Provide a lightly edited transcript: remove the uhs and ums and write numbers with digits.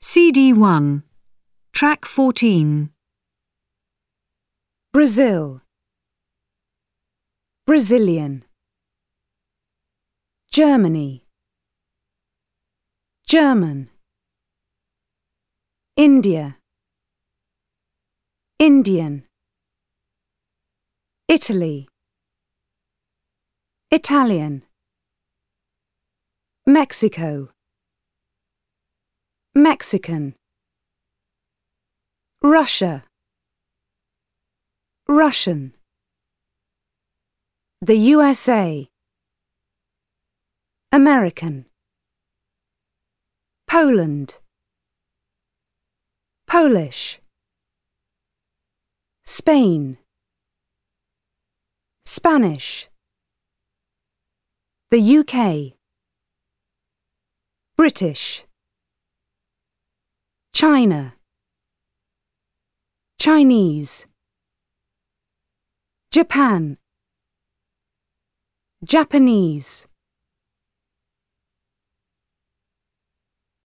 CD1, Track 14. Brazil, Brazilian. Germany, German. India, Indian. Italy, Italian. Mexico, Mexican. Russia, Russian. The USA, American. Poland, Polish. Spain, Spanish. The UK, British. China, Chinese. Japan, Japanese.